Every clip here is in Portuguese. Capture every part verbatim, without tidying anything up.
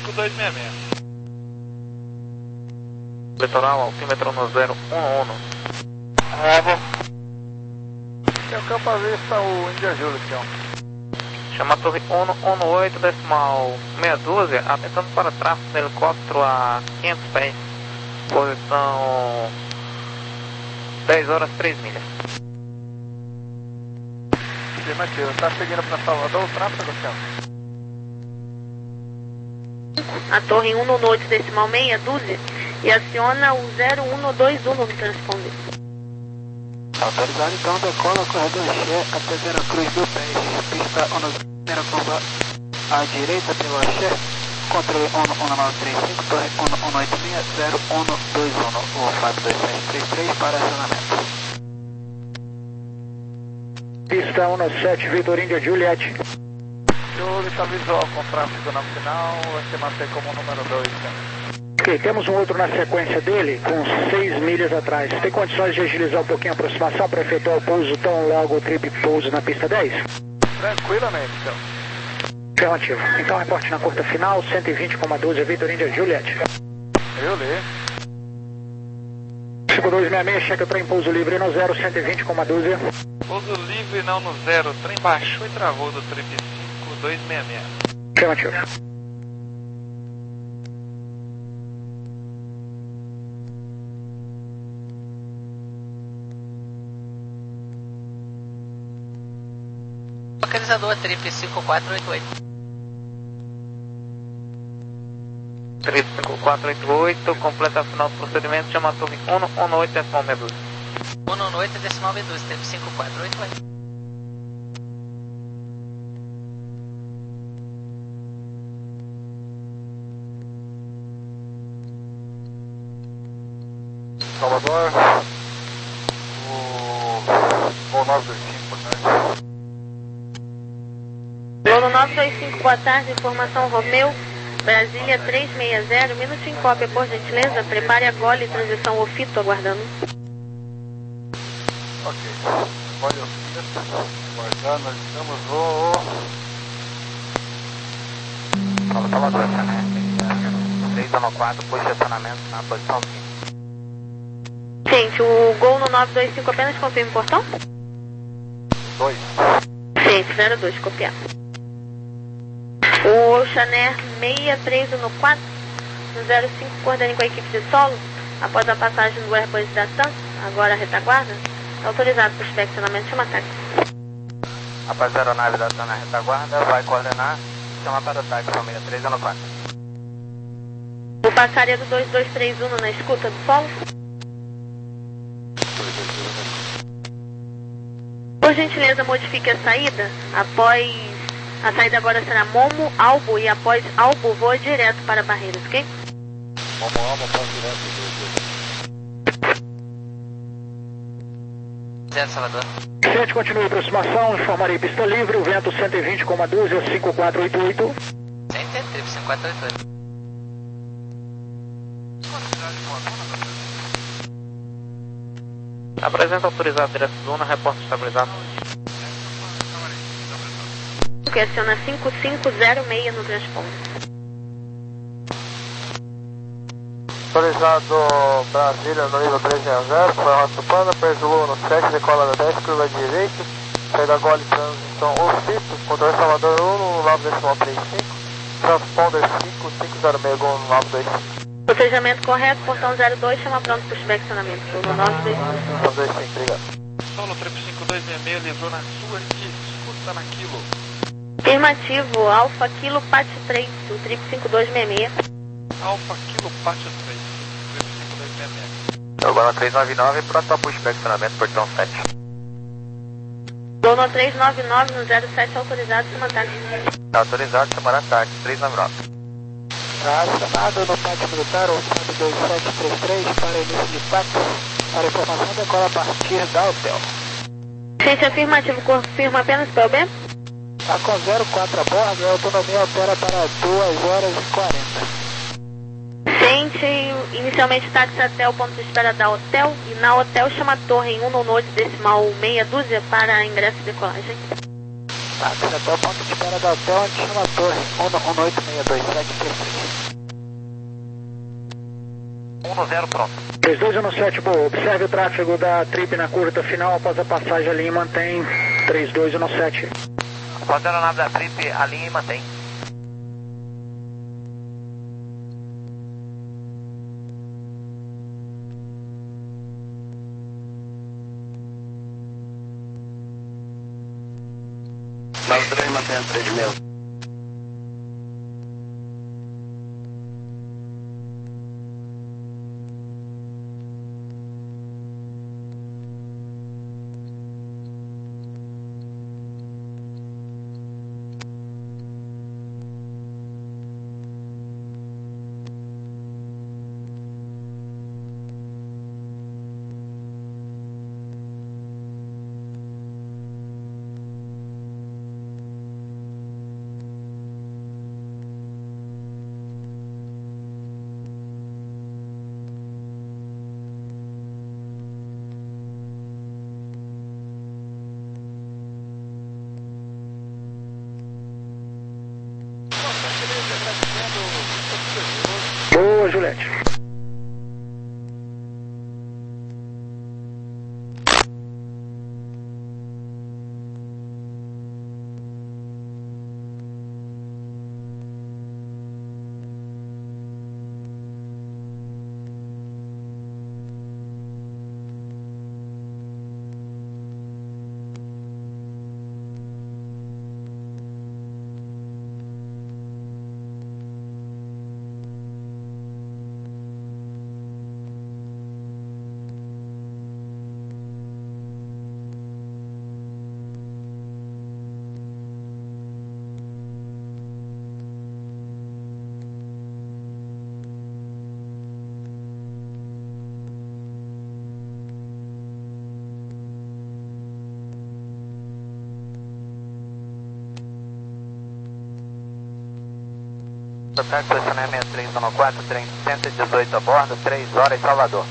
cinco dois seis seis. Litoral, altímetro no zero um um. Bravo. É o Campo Vista, o Índia Júlio, então. Chama a torre um um oito, decimal meia dúzia, atentando para tráfego de helicóptero a quinhentos pés. Posição dez horas três milhas. Afirmativo, está seguindo para Salvador, o tráfego, Luciano? A torre um um oito, decimal meia dúzia, e aciona o zero um dois um no transponder. Autorizado então, decola corredor Axé até Veracruz do Pés, pista primeira curva à direita pelo Axé, controle um um nove três cinco, torre um um oito seis, zero um dois um, o Fábio dois sete três três para acionamento. Pista um sete, Vitor Índia Juliette. Júlio está visual com tráfego no final, vai se manter como número dois. Ok, temos um outro na sequência dele, com seis milhas atrás. Tem condições de agilizar um pouquinho a aproximação para efetuar o pouso tão logo o trip pouso na pista dez? Tranquilamente, então. Afirmativo. Então, reporte na curta final, cento e vinte vírgula doze, Vitor Índia Juliette. Eu li. cinco dois seis seis, checa o trem pouso livre no zero, cento e vinte vírgula doze. Pouso livre não no zero, o trem baixou e travou do trip cinco dois seis seis. Afirmativo. Localizador trip cinco quatro oito oito. Trip cinco quatro oito oito, completa a final do procedimento, chama a torre um um oito, decimal meia dúzia. um um oito, decimal meia dúzia, trip cinco quatro oito oito. Salvador, o, o nove dois cinco, né? Lolo nove dois cinco, boa tarde, informação Romeu, Brasília três seis zero, minuto em cópia, por gentileza, prepare a gole, transição Ofito, aguardando. Ok, gole Ofito, aguardando, nós estamos no... Fala, Salvador, né? três um quatro, posicionamento na posição cinco. Gente, o Gol no nove dois cinco apenas confirma o portão? dois. Gente, zero dois, copiar. O Oceaner seis três um quatro, no zero cinco, coordene com a equipe de solo, após a passagem do Airbus da TAM, agora a retaguarda, autorizado para o inspecionamento, chama ataque. Após a aeronave da TAM na retaguarda, vai coordenar, chama para ataque, família três um quatro. O passaria do dois dois três um na escuta do solo. Por gentileza, modifique a saída. Após a saída agora será Momo, Albo, e após Albo voa direto para Barreiras, ok? Momo, Albo, pode direto. Zero, Salvador. sete, continue a aproximação, informarei pista livre, o vento cento e vinte vírgula doze, cinco quatro oito oito. Center, trip cinco quatro oito oito. Apresenta autorizado direto zona, reporte estabilizado. Que aciona cinco cinco zero seis no transponder. Autorizado Brasília no nível três zero zero, foi a rota do Panda, perdoou no sete, decola da dez, curva direita, saída gole, transição Ofito, controle Salvador um no nove decimal três cinco, transponder cinco cinco zero seis Gol no nove dois cinco. Procedimento correto, portão zero dois, chama pronto para o inspecionamento. No nove dois cinco. nove dois cinco, obrigado. Solo trip cinco dois seis seis, livrou na sua aqui, escuta na quilo. Afirmativo, Alfa Kilo Pat três, o trip cinco dois seis seis. Alfa Kilo Pátio três, trip cinco dois seis seis. Agora três nove nove, pronto para o inspecionamento, portão sete. Dono três nove nove no zero sete, autorizado, chama ataque. Autorizado, chamar ataque, três nove nove. Acionado no pátio militar, o Fábio dois sete três três, para início de pátio, para informação decola a partir da hotel. Gente, afirmativo, confirma apenas P L B? Está com zero quatro a bordo, a autonomia opera para duas horas e quarenta. Gente, inicialmente táxi até o ponto de espera da hotel, e na hotel chama a torre em um nono decimal meia dúzia para ingresso e decolagem. Táxi até o ponto de espera da hotel, onde chama a torre, um um oito seis dois, segue aqui frente. um zero pronto. três dois um sete, boa. Observe o tráfego da trip na curta final após a passagem ali e mantém três dois um sete. Após a aeronave da trip, a linha e mantém. nove três, mantém três mil. Boa, Juliette. Táxi seis seis três um quatro, trem cento e dezoito a bordo, três horas, Salvador.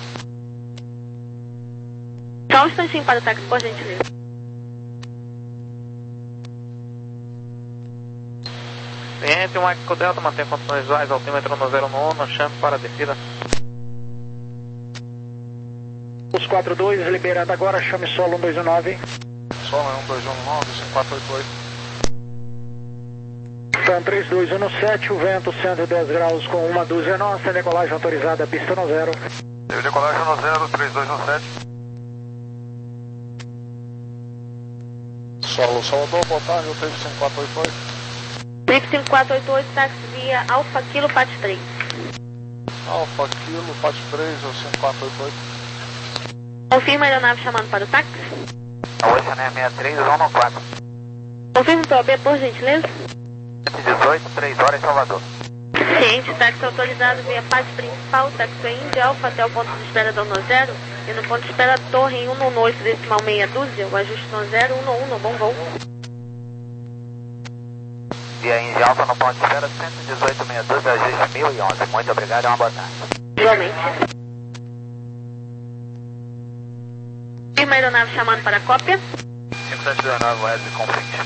Só um instantinho para o táxi, por gentileza. Cliente, o Mike Delta mantém condições visuais, altímetro no zero um, chame para a descida. Os quatro dois, liberando agora, chame solo um dois um nove. Solo um dois um nove, cinco quatro oito oito. Então três dois um sete, o vento cento e dez graus com uma dúzia nossa, decolagem autorizada, pista no zero. Teve decolagem no zero, três dois um sete. Solo Salvador, boa tarde, eu tenho cinco quatro oito oito. Trip cinco quatro oito oito, táxi via Alfa Kilo Pat três. Alfa Kilo, Pat três, ou cinco quatro oito oito. Confirma a aeronave chamando para o táxi. Oi, seis seis três um quatro. Confirma o P O B, por gentileza. cento e dezoito, três horas, Salvador. Ciente, táxi autorizado via Pat principal, táxi Índia, Alfa até o ponto de espera da um zero. E no ponto de espera torre em um um oito decimal meia dúzia, o ajuste no zero, um um, bom voo. Via Índia Alfa no ponto de espera cento e dezoito, meia dúzia, ajuste mil e onze. Muito obrigado e uma boa tarde. Igualmente. Confirma a aeronave chamando para a cópia. cinco sete dois nove, Web Conflict.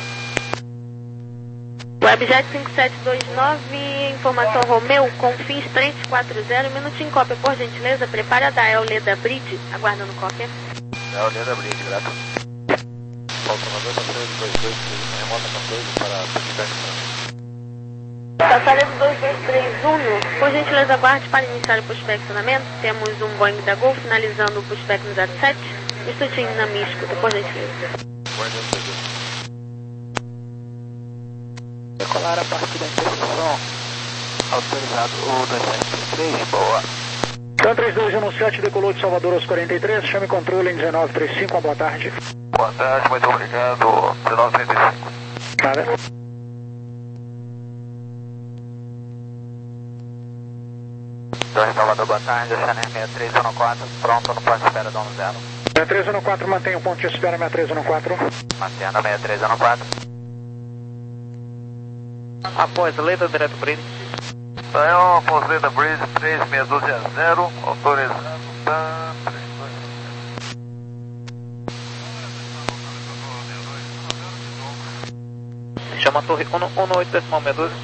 Webjet cinco sete dois nove, informação Romeu, com fins três quatro zero, minutinho cópia, por gentileza, prepare a da Eoleda Bridge, aguardando cópia. Eoleda Bridge, grato. Faltando dois três dois dois, remota catorze para Pushback. Passageiro dois dois três um, por gentileza, aguarde para iniciar o pushback-estacionamento. Temos um Boeing da Gol finalizando o pushback no zero sete. Um instantinho na minha escuta, por gentileza. Decolar a partir da interseção. Autorizado o dois sete três, boa. Então três dois um sete, decolou de Salvador aos quarenta e três, chame controle em dezenove trinta e cinco, uma boa tarde. Boa tarde, muito obrigado. dezenove trinta e cinco. Nada. Torre Salvador, boa tarde, Chanel seis três um quatro, pronto no ponto de espera da um zero. seis três um quatro, mantém o ponto de espera seis três um quatro. Mantendo seis três um quatro. Após Leda Direto Bridge. Saiu, após Leda Bridge, três seis um zero, autorizado, tá... chama a torre um oito decimal sessenta e dois.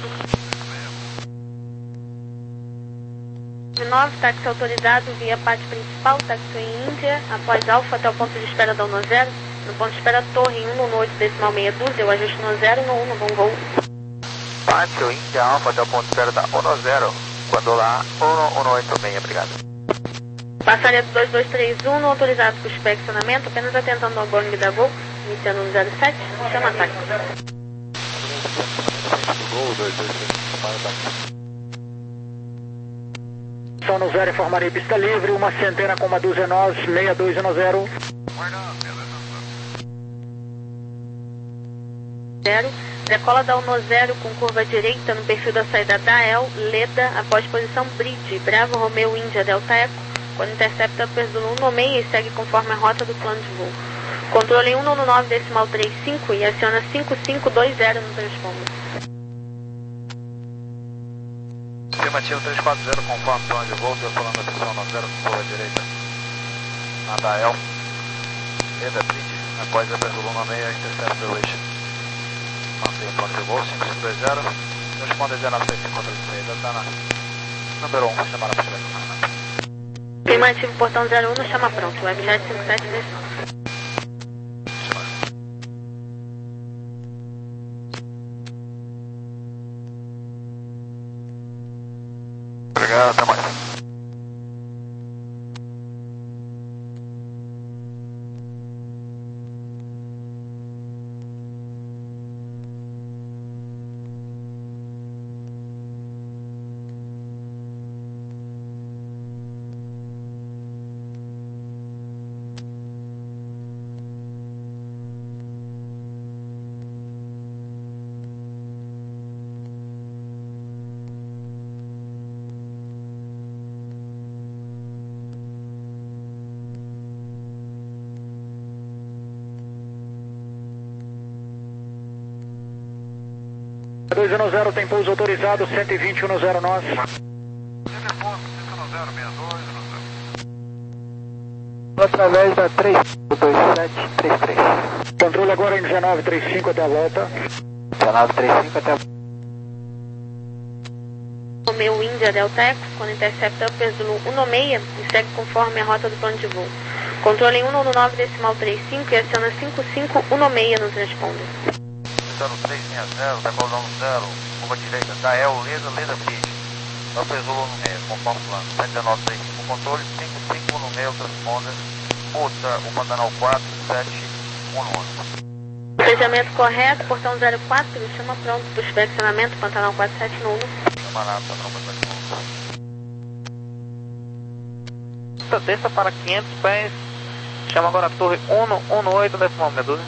nove, táxi autorizado via parte principal, táxi em Índia, após Alfa até o ponto de espera da um zero. No ponto de espera torre um oito decimal meia dúzia, o ajuste no zero, no um, bom voo. Táxi Índia Alfa até o ponto de espera da um zero, quando lá um oito seis, obrigado. Passaria do dois dois três um, autorizado para o inspecionamento, apenas atentando ao Boeing da Gol, iniciando no zero sete, chama táxi. Só no zero informaria pista livre, uma centena com uma dúzia nós, seis dois um zero. Zero. Decola da um zero com curva direita no perfil da saída da E L, Leda, após posição Bridge, Bravo Romeo Índia Delta Eco, quando intercepta pelo um seis e segue conforme a rota do plano de voo. Controle um nove decimal trinta e cinco e aciona cinco cinco dois zero no transponder. Afirmativo três quatro zero, conforme plano de voo, decolando a posição um zero com curva direita na da E L, Leda Bridge, após a pelo um seis, intercepta o eixo. Mantenha o plano de voo, cinco cinco dois zero, responde zero nove sete contra de saída, está na número um, chamada para chegar. Afirmativo, portão zero um, chama pronto, webjet cinco sete dois nove. Obrigado, até mais. dois um zero tem pouso autorizado, cento e vinte um zero nós. Através da três dois sete três três. Controle agora em dezenove trinta e cinco até a volta. dezenove trinta e cinco até a Romeo Índia Delta Eco, quando intercepta pelo um seis e segue conforme a rota do plano de voo. Controle em um nove decimal trinta e cinco e aciona cinco cinco um seis no transponder. três seis zero, decolando um zero, curva direita, da E L, Leda, Leda Bridge. Eu fiz o um seis, conforme plano, sete nove três cinco, controle, cinco cinco um seis, transponder, outra, o Pantanal quatro sete um um. Fechamento correto, portão zero quatro, chama pronto para o inspecionamento, Pantanal quatro sete um. Chama lá, Pantanal quatro sete um. Desça para quinhentos pés, chama agora a torre um oito decimal meia dúzia.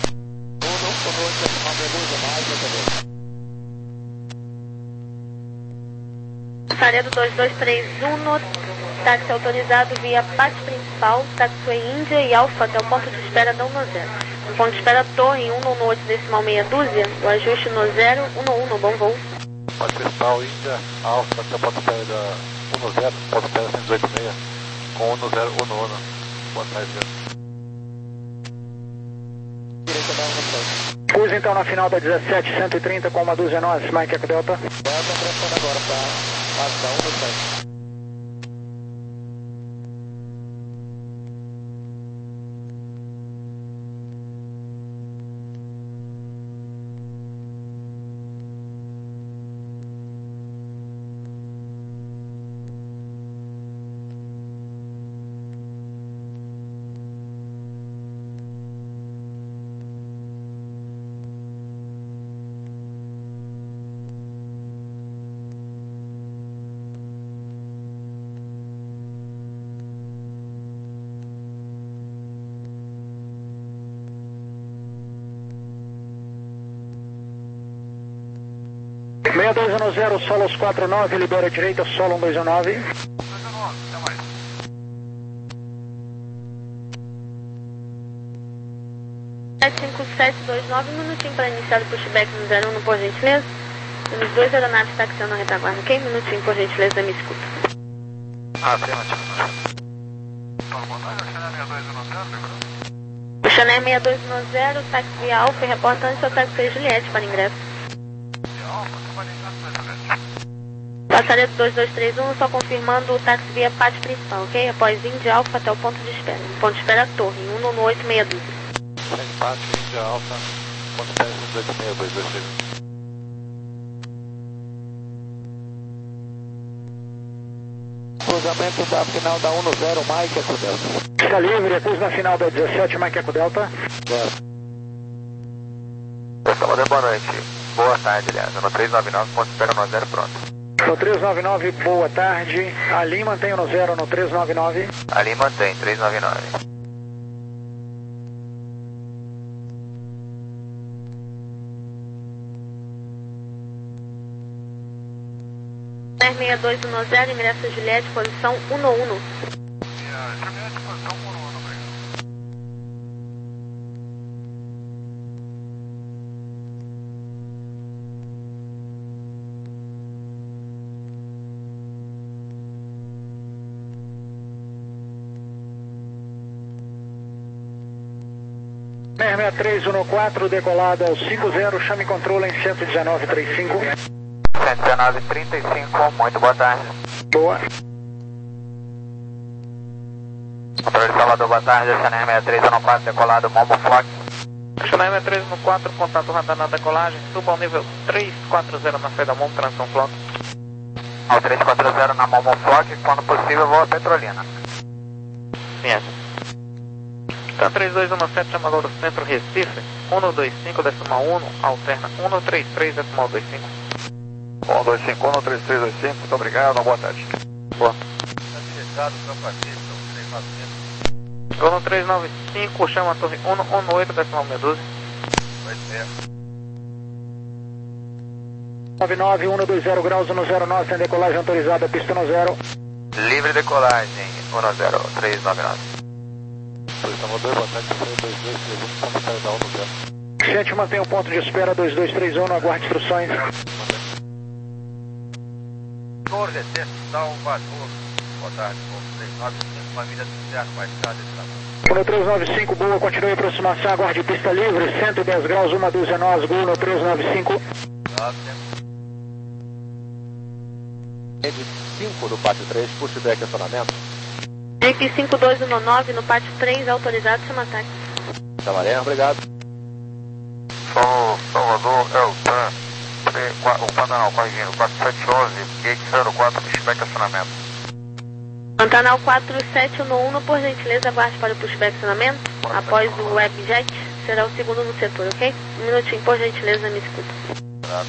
Passaria do dois dois três um, táxi autorizado via parte principal, Taxiway Índia e Alfa até o ponto de espera da um zero. No ponto de espera torre um oito decimal meia dúzia, o ajuste no zero um um, bom voo. Parte principal, Índia, Alfa até o ponto de espera da um zero, ponto de espera cento e dezoito seis, com um zero um um. Boa tarde, direita da um. Cruze então na final da dezessete cento e trinta com uma dúzia nós, Mike Eco Delta. Vai atrapalhando agora para passar um no sete. seis dois um zero, Solos quatro nove, libera a direita, Solo um dois um nove. sete cinco sete dois nove, um minutinho para iniciar o pushback no zero um, por gentileza. Temos dois aeronaves taxiando a retaguarda, ok? Um minutinho, por gentileza, me escuta. Ah, afirmativo. O Chanel seis dois um zero, táxi via Alfa e reporta antes ao táxi Juliette para ingresso. Passaria do dois dois três um, só confirmando o táxi via pátio principal, ok? Após Índia Alfa até o ponto de espera. Ponto de espera Torre, um nove oito seis dois. Segue pátio, Índia Alfa, ponto de espera um dois oito seis dois dois três. Cruzamento da final da um zero, Mike Eco Delta. Está livre, cruz na final da dezessete, Mike Eco Delta. Salvador, boa noite. Boa tarde, aliás. No três nove nove, ponto de espera no zero, pronto. No três nove nove, boa tarde. Ali mantém no zero no três nove nove. Ali mantém, três nove nove. dez seis dois um zero, ingresso Juliette, posição um um. Juliette, posição um um, obrigado. seis seis três um quatro, decolado ao cinco zero, chame controle em cento e dezenove trinta e cinco. cento e dezenove trinta e cinco, muito boa tarde. Boa. Controle de Salvador, boa tarde. Chanel seis três um quatro, decolado, Momo Flock. Chanel seis três um quatro, contato radar na decolagem. Suba ao nível três quatro zero na saída Momo, transição Flock. Ao três quatro zero na Momo Flock, quando possível, vou a Petrolina. Sim, Então três dois um sete, chama agora o centro Recife, um dois cinco, decimal um, alterna um três três, decimal dois cinco. um dois cinco, um três três dois cinco, muito obrigado, boa tarde. Boa. Tá um três nove cinco, chama a torre um um oito, decimal seis doze. nove nove um dois zero graus, um zero nove, tem decolagem autorizada, pista no zero. Livre decolagem, um zero três nove nove. Salvador, boa tarde, dois dois três um, como está da um zero. Gente, mantém o ponto de espera dois dois três um, aguarde instruções. Torre de Salvador, boa tarde, três nove cinco, família do Cerro, mais tarde, no três nove cinco, boa, continue a aproximação, aguarde pista livre, cento e dez graus, uma dúzia nós, gol no três nove cinco. Rede cinco do pátio três, pushback acionamento. Jeep cinco dois um nove, no pátio três, autorizado, chama táxi. Tamaré, obrigado. Salvador, Eltan, o Pantanal, corrigindo, quatro sete um um, gate zero quatro, pushback acionamento. Pantanal quatro sete um um, por gentileza, aguarde para o pushback acionamento. Após o webjet, será o segundo no setor, ok? Um minutinho, por gentileza, me escuta.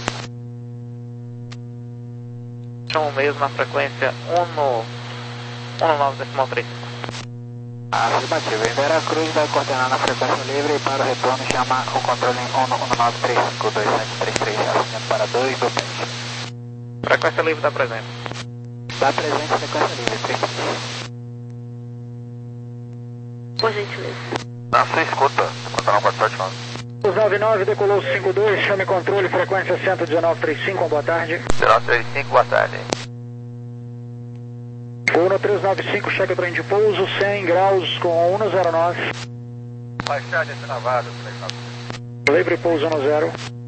Chama mesmo na frequência um nove decimal três. Afirmativo, em Veracruz vai coordenar na frequência livre e para o retorno chamar o controle em um nove três cinco dois sete três três, assinando para dois do pente. Frequência livre está presente. Está presente frequência livre, três. Por gentileza. Na sua escuta, Pantanal quatro sete um um. Os nove nove decolou cinco dois, chame controle, frequência cento e dezenove trinta e cinco, boa tarde. dezenove trinta e cinco, boa tarde. Gol no três nove cinco, cheque o trem de pouso, cem graus com um zero nove. Baixada de Navado, três nove cinco. Livre pouso no zero.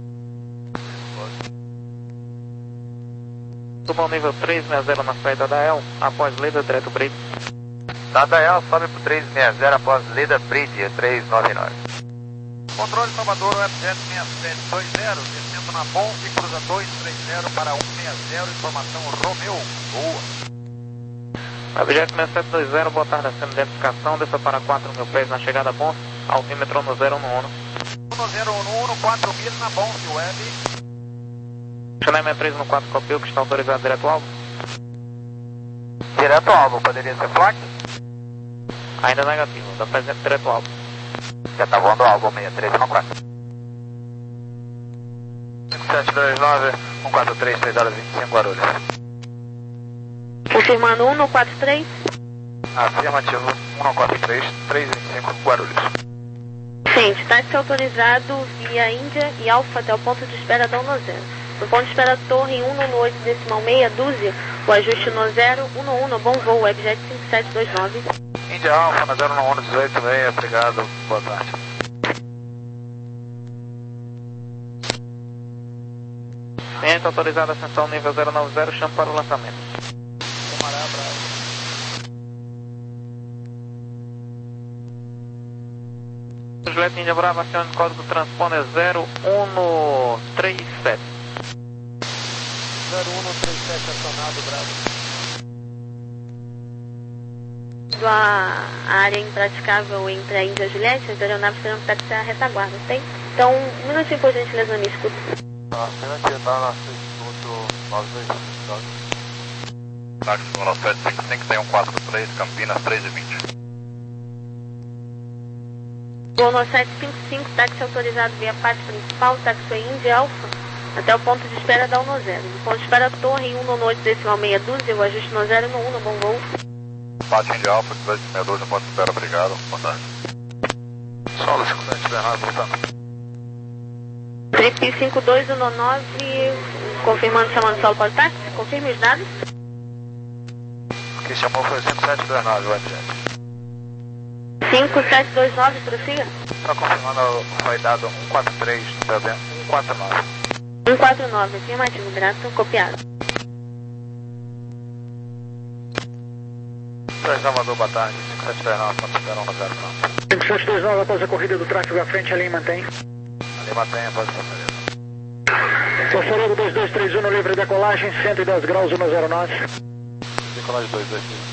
Suba ao nível três seis zero na saída da El, após Leda direto Bridge. Da Dael sobe para o três seis zero após Leda Bridge, três nove nove. Controle Salvador, F sete seis sete dois zero, descendo na Bom e cruza dois três zero para um seis zero, informação Romeu, boa. Objeto seis sete dois zero, boa tarde, acima de identificação, desça para quatro mil pés na chegada Bom, altímetro no zero um um. um zero um um, quatro mil na Bom, web. Chanel seis três um quatro, copiou que está autorizado direto ao alvo. Direto ao alvo, poderia ser placa? Ainda negativo, está presente direto ao alvo. Já está voando ao alvo, seis três um quatro. cinco sete dois nove, um quatro três, três horas e vinte e cinco, Guarulhos. Confirmando um no quatro três. Afirmativo, um quatro três, três vinte e cinco, Guarulhos. Gente, táxi autorizado via Índia e Alfa até o ponto de espera da um zero. No ponto de espera Torre um nove oito decimal meia dúzia, o ajuste no zero um um, no bom voo, webjet cinco sete dois nove. Índia Alfa, na zero um um dezoito seis, obrigado, boa tarde. Cliente autorizado, ascensão nível zero nove zero, chama para o lançamento. Camará, Bravo. Juliette Índia Brava, acione código transponder zero um três sete. zero um três sete acionado, Bravo. A área impraticável entre a Índia e a Juliette, as aeronaves terão que taxiar a retaguarda, tem? Então, um minutinho por gentileza, me escuta. A cena que tá na minuto nove dois cinco. Táxi nove sete cinco cinco, tem um quatro três, Campinas três e vinte. Gol no sete cinco cinco, táxi autorizado via parte principal, taxiway Índia Alfa, até o ponto de espera da um zero. No ponto de espera Torre, um no oito decimal meia dúzia, o ajuste no zero no um, no bom voo. Parte Índia Alfa, dois sessenta e dois, no ponto de espera, obrigado. Boa tarde. Solo cinquenta Bernardo, voltando. Trip cinco dois um nove, confirmando, chamando solo para o táxi, confirme os dados. Quem chamou foi cinco sete Bernardo, vai adiante. cinco sete dois nove, prossiga. Só confirmando, foi dado um quatro três, um quatro nove. um quatro nove, afirmativo, grato, copiado. três Salvador, boa tarde, cinco sete Bernardo, ponto de espera, um zero nove. cinco sete dois nove, após a corrida do tráfego à frente, a linha mantém. Ali mantém a posição, beleza. Consolado dois dois três um, no livre decolagem, cento e dez graus, um zero nove. Decolagem dois dois três.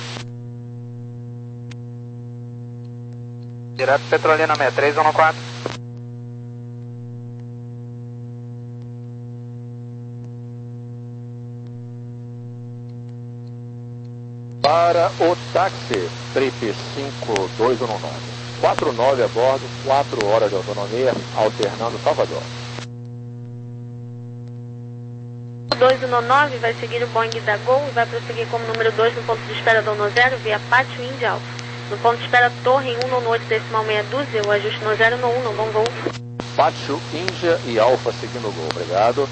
Direto Petrolina sessenta e três, um quatro. Para o táxi, trip cinco dois um nove. quatro nove a bordo, quatro horas de autonomia, alternando Salvador. dois um nove vai seguir o Boeing da Gol e vai prosseguir como número dois no ponto de espera da um zero via Pátio Índia Alfa. No ponto de espera Torre, um no oito decimal meia dúzia, o ajuste no zero no um, no bom voo. Pátio Índia e Alfa seguindo o gol, obrigado.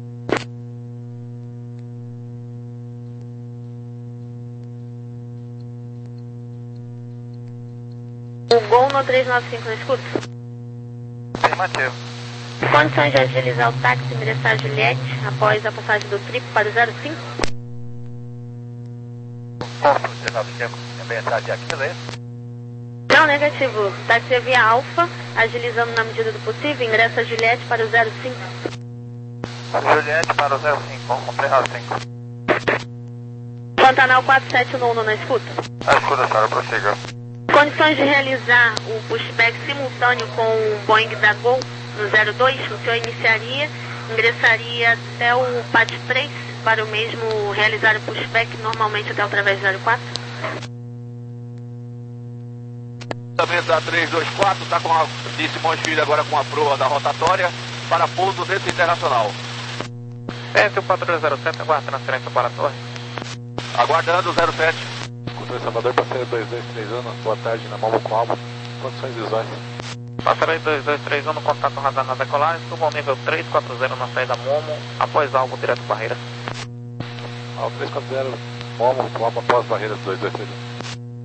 O Gol no três nove cinco, na escuta. Afirmativo. Condições de agilizar o táxi e ingressar a Juliette após a passagem do trip para o zero cinco. Posso utilizar o tempo também entrar de aqui, é isso? Não, negativo. Táxi é via Alfa, agilizando na medida do possível, ingressa a Juliette para o zero cinco. Juliette para o zero cinco, vamos cumprir a cinco. Pantanal quatro sete um na escuta. A escuta, senhora, prossiga. Condições de realizar o pushback simultâneo com o Boeing da Gol no zero dois, o senhor iniciaria, ingressaria até o P A T três para o mesmo realizar o pushback normalmente até o através zero quatro. Também da três dois quatro, está com a de Simões Filho agora com a proa da rotatória para pouso dentro internacional. Esse é o patrulha zero sete, aguarda transferência para a torre. Aguardando o zero sete. Controle Salvador, passageiro dois dois três um, boa tarde, na Momo com Alba, condições visuais. Passageiro dois dois três um, no contato radar na decolagem, suba ao nível três quatro zero na saída Momo, após alvo direto barreira. Alvo três quatro zero, Momo com Alba após barreiras dois dois três um.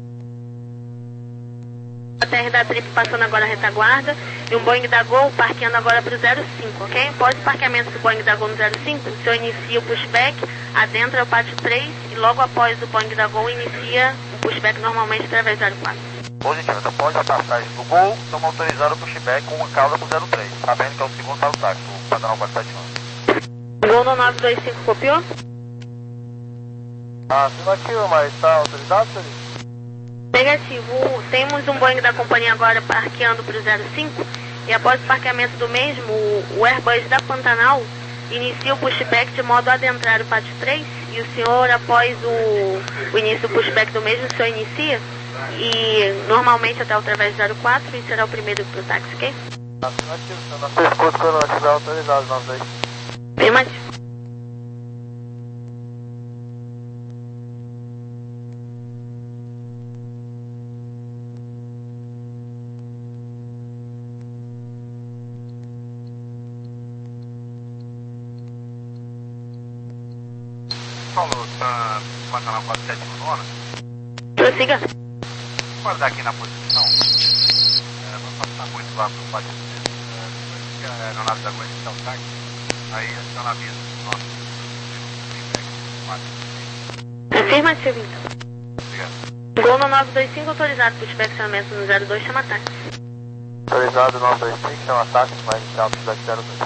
A T R da Trip passando agora a retaguarda e um Boeing da Gol parqueando agora para o zero cinco, ok? Após o parqueamento do Boeing da Gol no zero cinco, o senhor inicia o pushback, adentra o Pátio três e logo após o Boeing da Gol inicia o pushback normalmente através do zero quatro. Positivo, então pode a passagem do Gol, estamos autorizando o pushback com uma causa com zero três, sabendo que é o segundo para o táxi, o Pantanal quatro sete um. Gol no nove dois cinco, copiou? Afirmativo, mas está autorizado, senhor? Negativo. Temos um Boeing da companhia agora parqueando para o zero cinco e após o parqueamento do mesmo, o Airbus da Pantanal inicia o pushback de modo a adentrar o Pátio três e o senhor, após o, o início do pushback do mesmo, o senhor inicia e normalmente até através do zero quatro e será o primeiro para o táxi, ok? Afirmativo, senhor. Nosso escudo quando nós estiver autorizado, nós dois. Afirmativo. Falou, está no Pantanal quatro sete um nona. Prossiga. Vou guardar aqui na posição. É, não passar muito lá para o Pátio três. É, depois que a aeronave da Gol iniciar o táxi, aí aciona a mesa. Afirmativo, então. Gol no nove dois cinco autorizado por inspecionamento no zero dois, chama táxi. Autorizado nove dois cinco, chama táxi, mais inicial do cidade zero dois.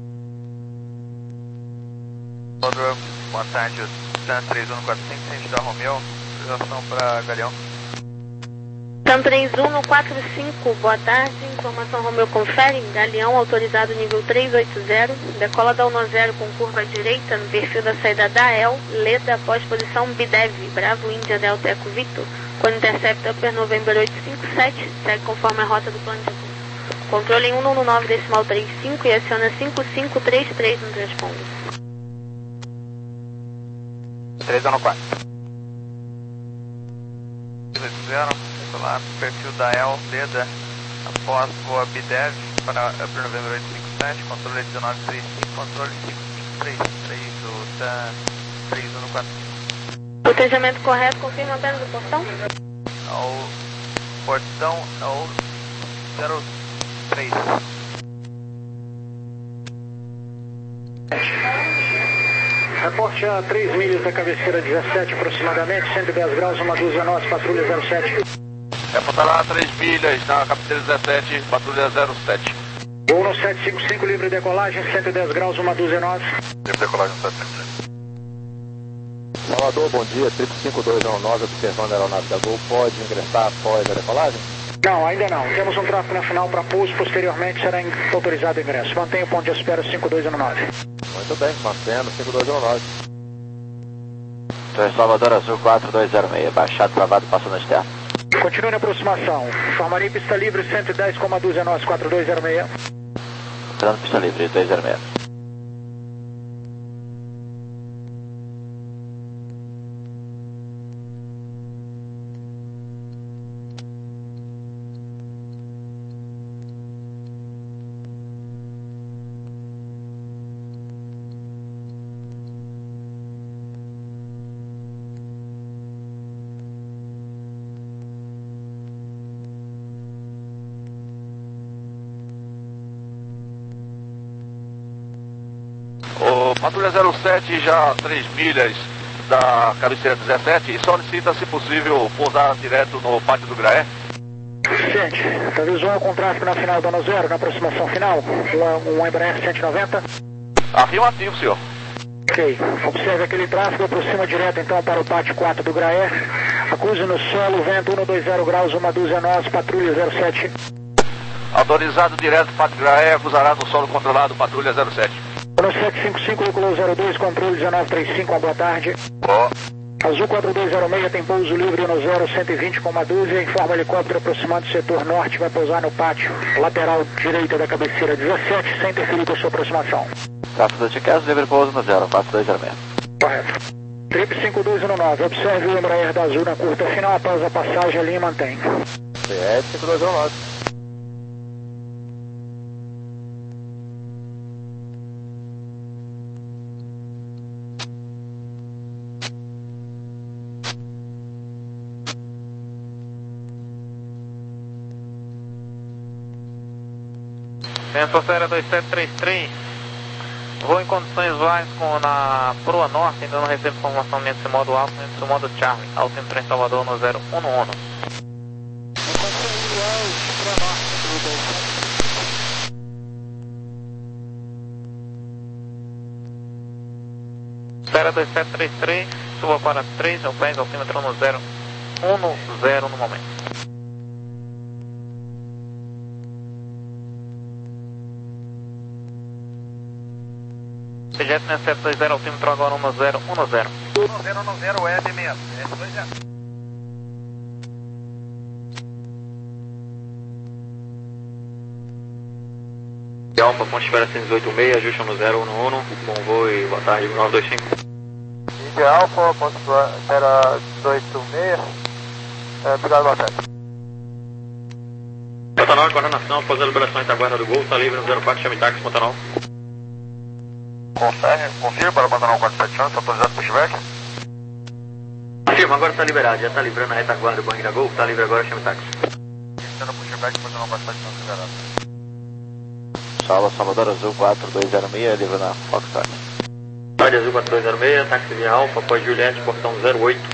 Rodrigo, boa tarde, Tan três um quatro cinco, sentido da Romeu, autorização para Galeão. Tan três um quatro cinco, boa tarde, informação Romeu confere, Galeão autorizado nível trezentos e oitenta, decola da um zero com curva à direita no perfil da saída da A E L, Leda após posição Bidev, Bravo Índia Delta Eco Victor, quando intercepta Upper November oito cinco sete, segue conforme a rota do plano de voo. Controle em cento e nove decimal trinta e cinco e aciona cinco cinco três três no transponder. três um quatro. zero, lá, perfil da A E L, Leda, após voa Bidev para Upper November oito cinco sete, controle dezenove trinta e cinco, controle cinco cinco três três do TAN três um quatro cinco. Protejamento correto, confirma apenas o portão? Ao portão ao zero três. Reporte a três milhas da cabeceira dezessete, aproximadamente, cento e dez graus, uma dúzia nós, patrulha zero sete. Reportar lá três milhas na cabeceira dezessete, patrulha zero sete. Voo no sete cinco cinco, livre decolagem, cento e dez graus, uma dúzia nós. Livre decolagem sete cinco cinco. Salvador, bom dia, trip cinco dois um nove, observando a aeronave da Gol, pode ingressar após a decolagem? Não, ainda não. Temos um tráfego na final para pouso, posteriormente será autorizado o ingresso. Mantenha o ponto de espera cinco dois um nove. Muito bem, mantendo cinco dois um nove. Torre Salvador Azul quatro dois zero seis, baixado, travado, passando externo. Continue na aproximação. Informarei pista livre cento e dez, dúzia nós, quatro dois zero seis. Entrando pista livre dois zero seis. O Patrulha zero sete, já três milhas da cabeceira dezessete, e solicita, se possível, pousar direto no pátio do Graé. Gente, visual com tráfego na final do ano zero, na aproximação final, um, um Embraer cento e noventa. Afirmativo, senhor. Ok, observe aquele tráfego, aproxima direto então para o pátio quatro do Graé. Acuse no solo, vento cento e vinte graus, uma dúzia nós, patrulha zero sete. Autorizado direto, pátio Graé, acusará no solo controlado, patrulha zero sete. No sete cinco cinco, vírgula zero dois, controle dezenove trinta e cinco, uma boa tarde. Ó. Azul quatro dois zero seis, tem pouso livre no zero cento e vinte com uma dúzia, informa helicóptero aproximando do setor norte, vai pousar no pátio lateral direita da cabeceira dezessete, sem interferir com a sua aproximação. Tráfego de Caso, livre pouso no zero quatro dois zero seis. Correto. Trip cinco dois um nove, observe o Embraer da Azul na curta final, após a passagem, a linha mantém. C S cinco dois um nove. Centro Série dois sete três três, voo em condições visuais com na proa norte, ainda não recebo informação dentro do modo alto, dentro do modo Charlie, ao tempo trem Salvador no zero um um. Série dois sete três três, suba para três, ao pés, altímetro no zero um zero no momento. Jet sete dois zero, altímetro agora um zero um zero. um zero um zero, E B mesmo, S dois zero. Alfa, ponte espera cento e oitenta e seis, ajusta no zero um um, bom voo e boa tarde, nove dois cinco. Índia Alfa, ponto espera dezoito seis, é, obrigado, boa tarde. Pantanal, agora na final, após a liberação da guarda do Gol, está livre no zero quatro, chame táxi, Pantanal. Confirme, confirme para abandonar o quarto sete anos, autorizado por pushback. Confirma, agora está liberado, já está livrando a retaguarda do Boeing da Gol, está livre agora, chame táxi. Sendo pushback, abandonar o quarto sete anos, liberado. Salva Salvador Azul quatro dois zero seis, livre na Foxtrot. Rádio Azul quatro dois zero seis, táxi via Alfa, após Juliette, portão zero oito.